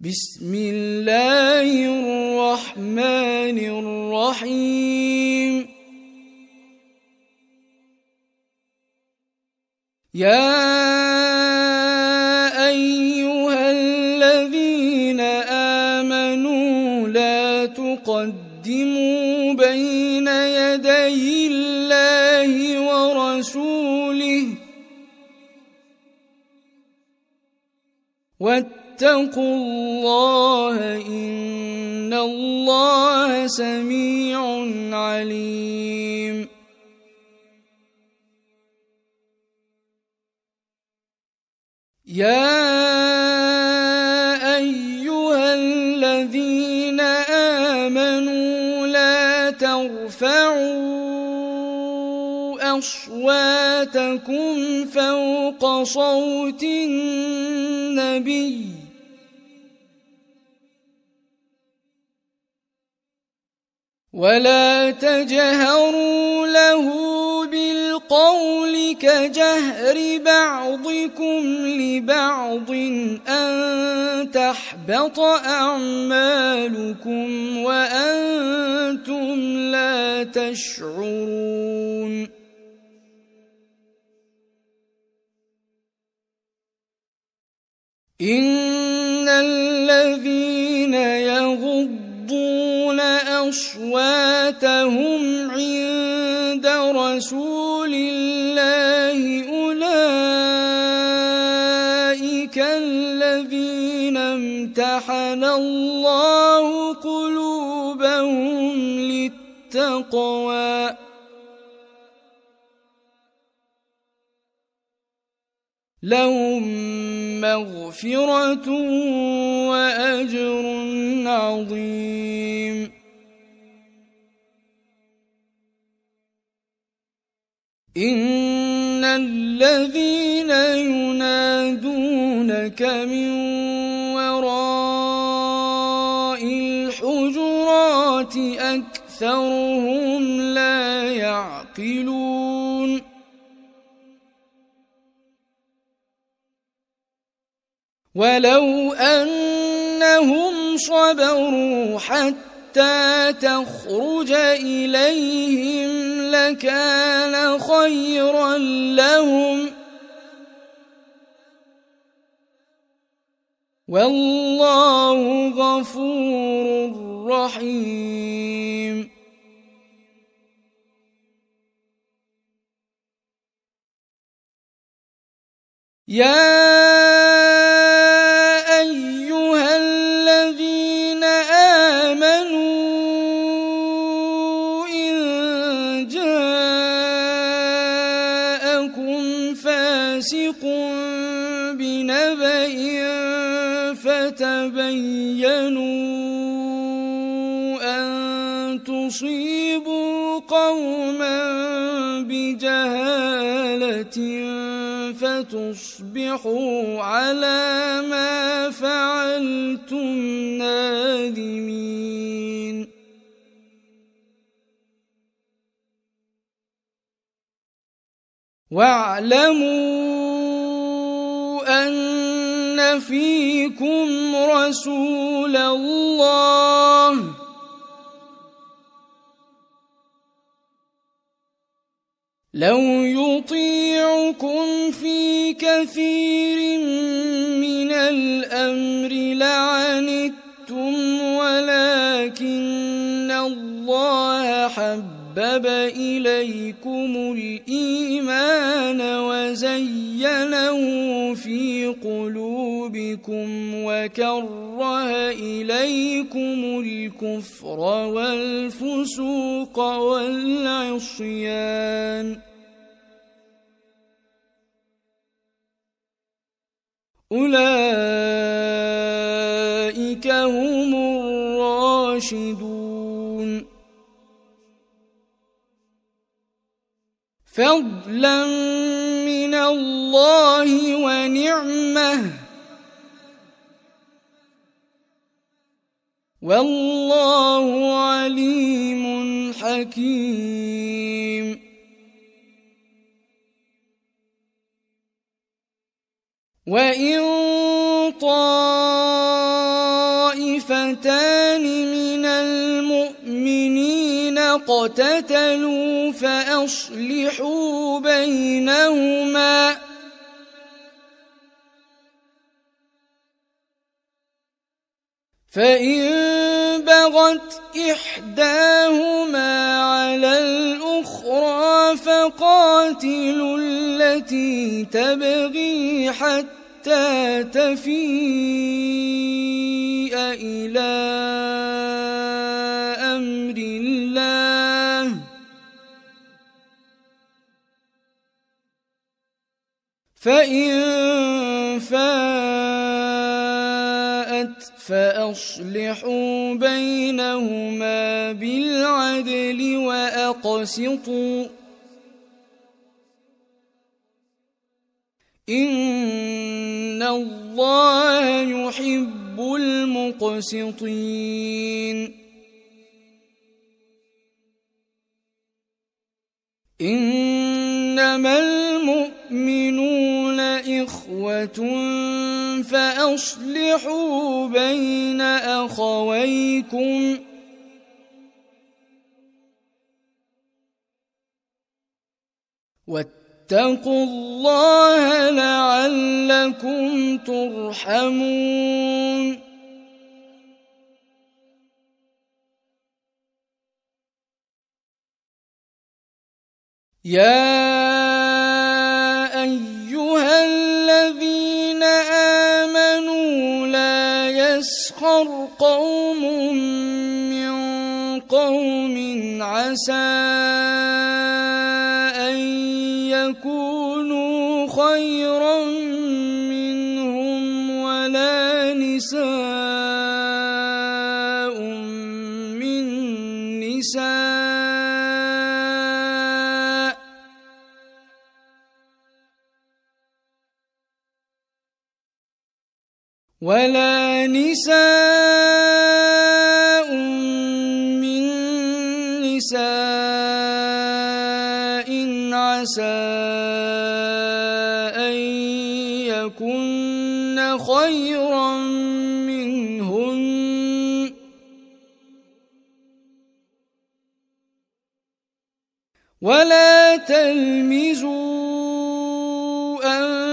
بسم الله الرحمن الرحيم يا أيها الذين آمنوا لا تقدموا بين يدي الله ورسوله واتقوا الله إن الله سميع عليم يا أيها الذين آمنوا لا ترفعوا أصواتكم فوق صوت النبي ولا تجهروا له بالقول كجهر بعضكم لبعض أن تحبط أعمالكم وأنتم لا تشعرون إن الذين يغضون أصواتهم عند رسول الله أولئك الذين امتحن الله قلوبهم للتقوى لهم مغفرة وأجر عظيم إن الذين ينادونك من وراء الحجرات أكثرهم لا يعقلون ولو أنهم صبروا حتى تخرج إليهم لكان خيرا لهم والله غفور رحيم يا أيها الذين آمنوا إن جاءكم فاسق بنبأ فتبينوا أن تصيبوا قوما بجهالة فتصبحوا على ما فعلتم نادمين واعلموا أن فيكم رسول الله لو يطيعكم في كثير من الأمر لعنتم ولكن الله حبب إليكم الإيمان وزينه في قلوبكم وكره إليكم الكفر والفسوق والعصيان أولئك هم الراشدون فضلا من الله ونعمة والله عليم حكيم وإن طائفتان فئتان من المؤمنين اقتتلوا فأصلحوا بينهما فإن بغت إحداهما على الأخرى فقاتلوا التي تبغي حتى تفيء إلى أمر الله فإن فاءت فأصلحوا بينهما بالعدل وأقسطوا إن الله يحب المقسطين إنما المؤمنون إخوة فأصلحوا بين أخويكم واتقوا الله لعلكم ترحمون يا أيها الذين آمنوا لا يسخر قوم من قوم عسى أن يكونوا خيرا منهم ولا نساء من نساء ولا نساء من نساء عسى أن يكن خيرا منهن ولا تلمزوا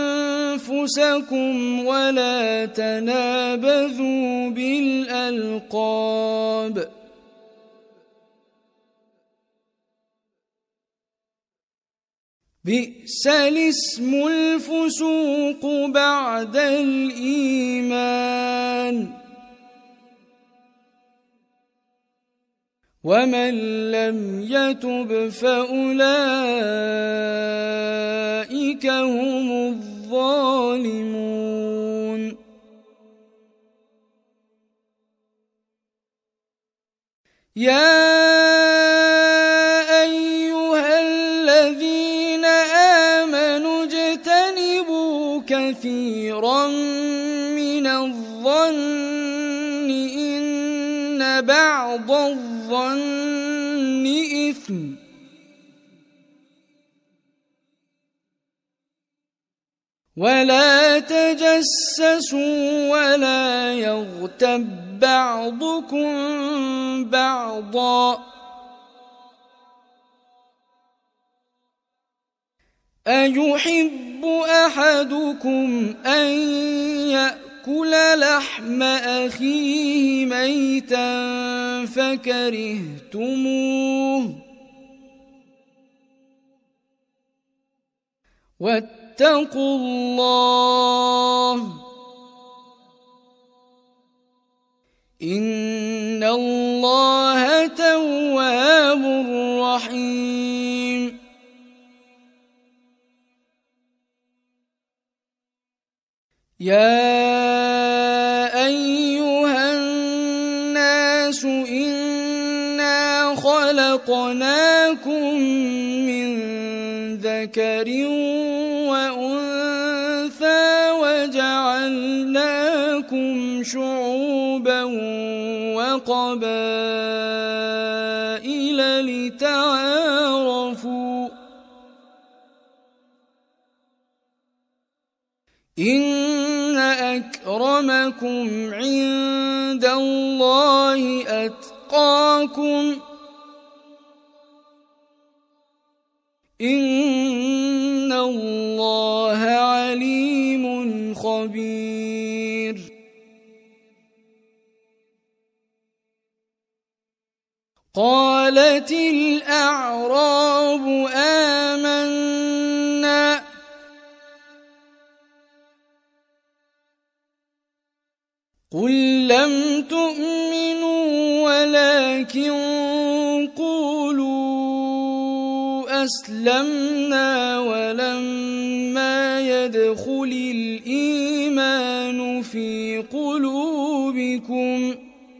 أنفسكم ولا تنابذوا بالألقاب بئس الاسم الفسوق بعد الإيمان ومن لم يتب فأولئك هم الظالمون يا أيها الذين آمنوا اجتنبوا كثيرا من الظن إن بعض الظن إثم ولا تجسسوا ولا يغتب بعضكم بعضا أيحب أحدكم أن يأكل لحم أخيه ميتا فكرهتموه واتقوا الله إن الله تواب رحيم يا أيها الناس إنا خلقناكم من ذكر وأنثى وجعلناكم شعوبا وقبائل لتعارفوا إن أكرمكم عند عند الله أتقاكم إن الله عليم خبير قالت الأعراب آمنا قل لم تؤمنوا ولكن قولوا أسلمنا ولما يدخل الإيمان في قلوبكم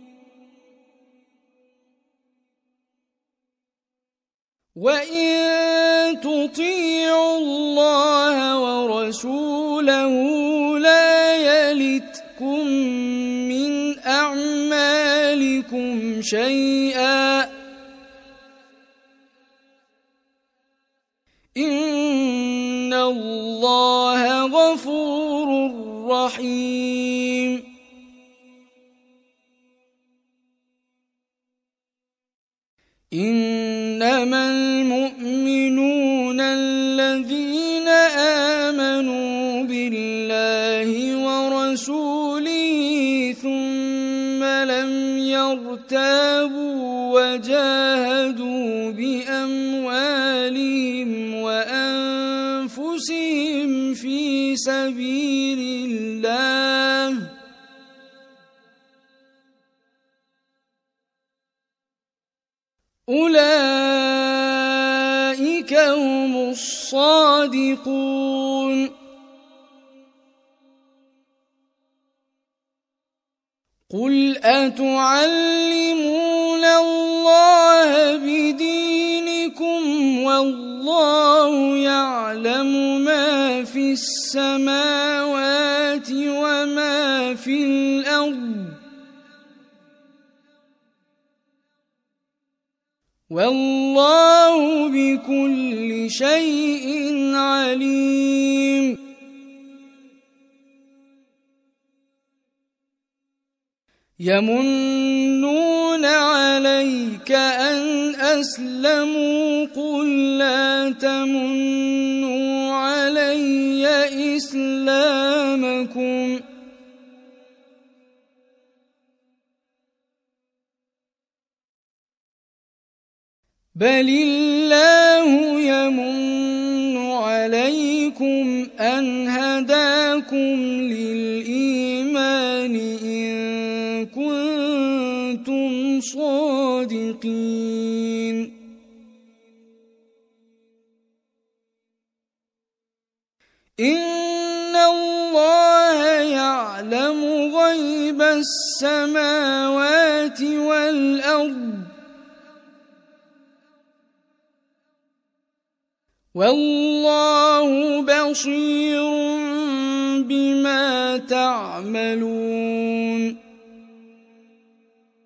وإن تطيعوا الله ورسوله لا يلتكم من أعمالكم شيئا إن الله غفور رحيم إنما المؤمنون الذين آمنوا بالله ورسوله ثم لم يرتابوا وجاهدوا بأموالهم وأنفسهم في سبيل الله أولئك هم الصادقون قل أتعلمون الله بدينكم والله يعلم ما في السماوات وما في الأرض والله بكل شيء عليم يمنون عليك أن أسلموا قل لا تمنوا علي إسلامكم بل الله يمن عليكم أن هداكم للإيمان إن كنتم صادقين إن الله يعلم غيب السماوات والأرض والله بصير بما تعملون